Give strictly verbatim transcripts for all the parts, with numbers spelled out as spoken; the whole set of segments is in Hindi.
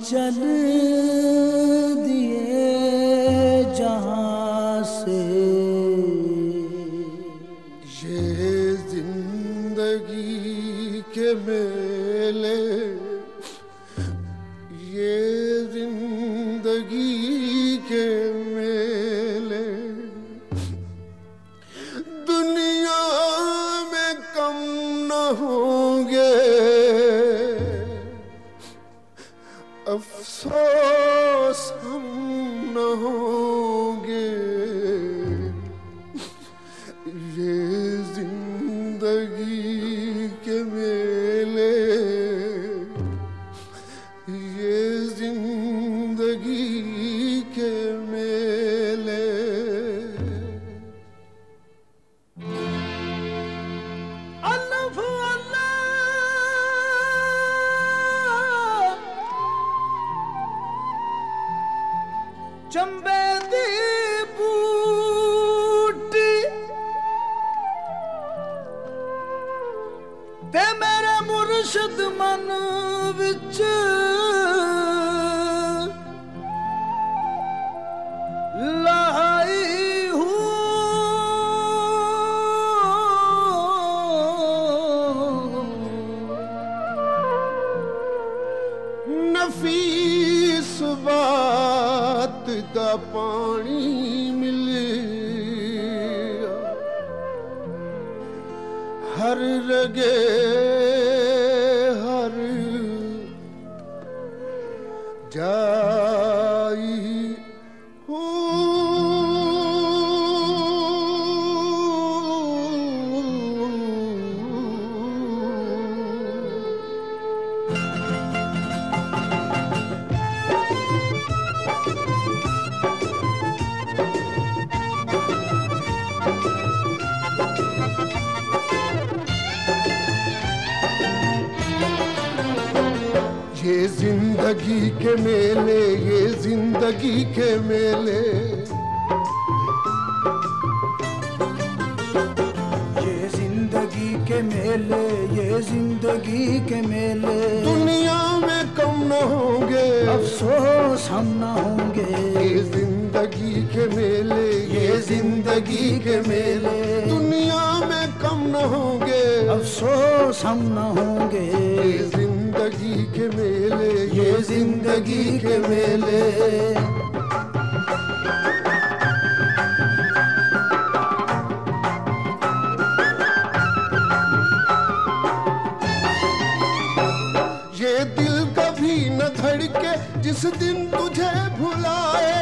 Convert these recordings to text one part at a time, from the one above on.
चल दिए जहां से, ये जिंदगी के मेले, ये जिंदगी के मेले दुनिया में कम न होंगे, अफसोस हम न होंगे। ये जिंदगी के मेले, ये जिंदगी के मेले। अल्लाह अल्लाह चंबे दी बूटी ते मेरे मुर्शद मन विच लाई हूँ। नफीस बात दा पानी मिलिया, हर रगे हर जाई ये जिंदगी के मेले, ये जिंदगी के मेले, ये जिंदगी के मेले, ये जिंदगी के मेले दुनिया में कम न होंगे, अफसोस हम न होंगे। ये जिंदगी के मेले, ये जिंदगी के मेले दुनिया में कम न होंगे, अफसोस हम न होंगे। ये जिंदगी के मेले, ये जिंदगी के मेले। ये दिल कभी न धड़के जिस दिन तुझे भुलाए,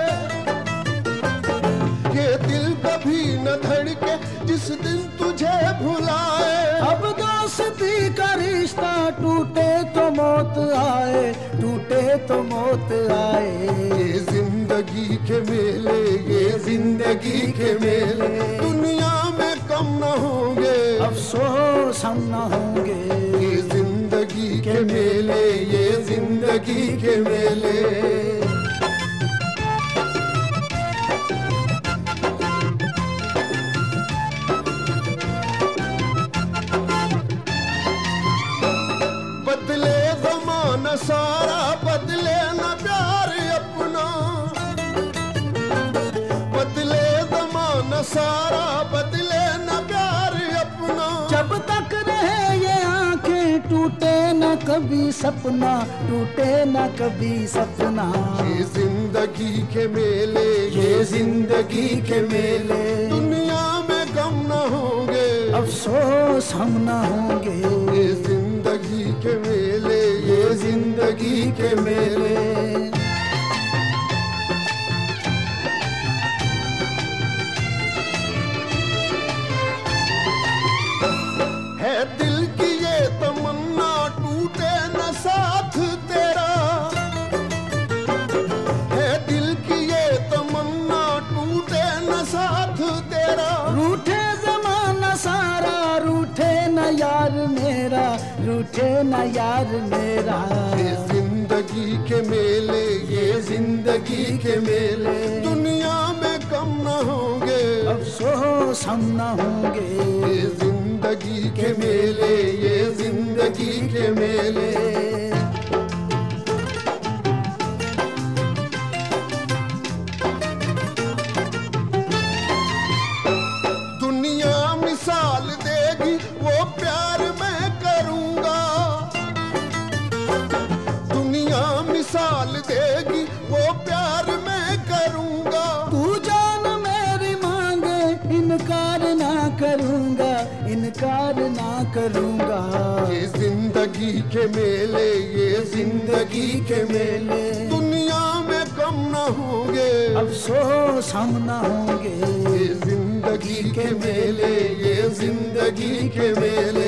ये दिल कभी न धड़के जिस दिन तुझे भुलाए। अब दोस्ती का रिश्ता टूटे तो मौत आए, टूटे तो मौत आए। ये जिंदगी के मेले, ये जिंदगी के मेले दुनिया में कम न होंगे, अफसोस हम न होंगे। ये जिंदगी के मेले, ये जिंदगी के मेले। बदले ज़माना सारा, बदले न प्यार अपना, बदले ज़माना सारा, बदले न प्यार अपना। जब तक रहे ये आंखें टूटे न कभी सपना, टूटे न कभी सपना। ये जिंदगी के मेले, ये जिंदगी के मेले दुनिया में कम न होंगे, अफसोस हम न होंगे। ये जिंदगी के मेले, ये जिंदगी के मेले। है दिल की ये तमन्ना टूटे न साथ तेरा, है दिल की ये तमन्ना टूटे न साथ तेरा। रूठे जमाना सारा, रूठे न यार मेरा, रूठे न यार मेरा। ये जिंदगी के मेले, ये जिंदगी के मेले दुनिया में कम न होंगे, अफसोस हम न होंगे। ये जिंदगी के मेले, ये जिंदगी के मेले। करूँगा। ये जिंदगी के मेले, ये जिंदगी के मेले दुनिया में कम न होंगे, अफसोस हम न होंगे। ये जिंदगी के मेले, ये जिंदगी के मेले।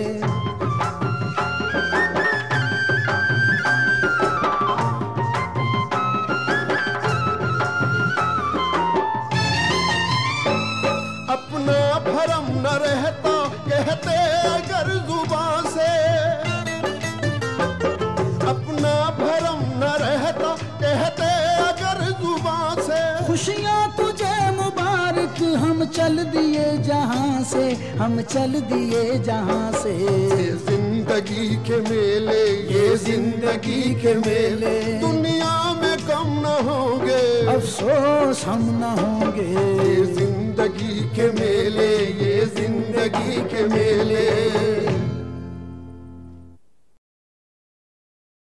अपना भरम न रहता कहते अगर जुबान से, अपना भरम न रहता कहते अगर जुबान से। खुशियाँ तुझे मुबारक, हम चल दिए जहाँ से, हम चल दिए जहाँ से। ये जिंदगी के मेले, ये जिंदगी के मेले दुनिया में कम न होंगे, अफसोस हम न होंगे। ये जिंदगी के मेले, ये जिंदगी के मेले।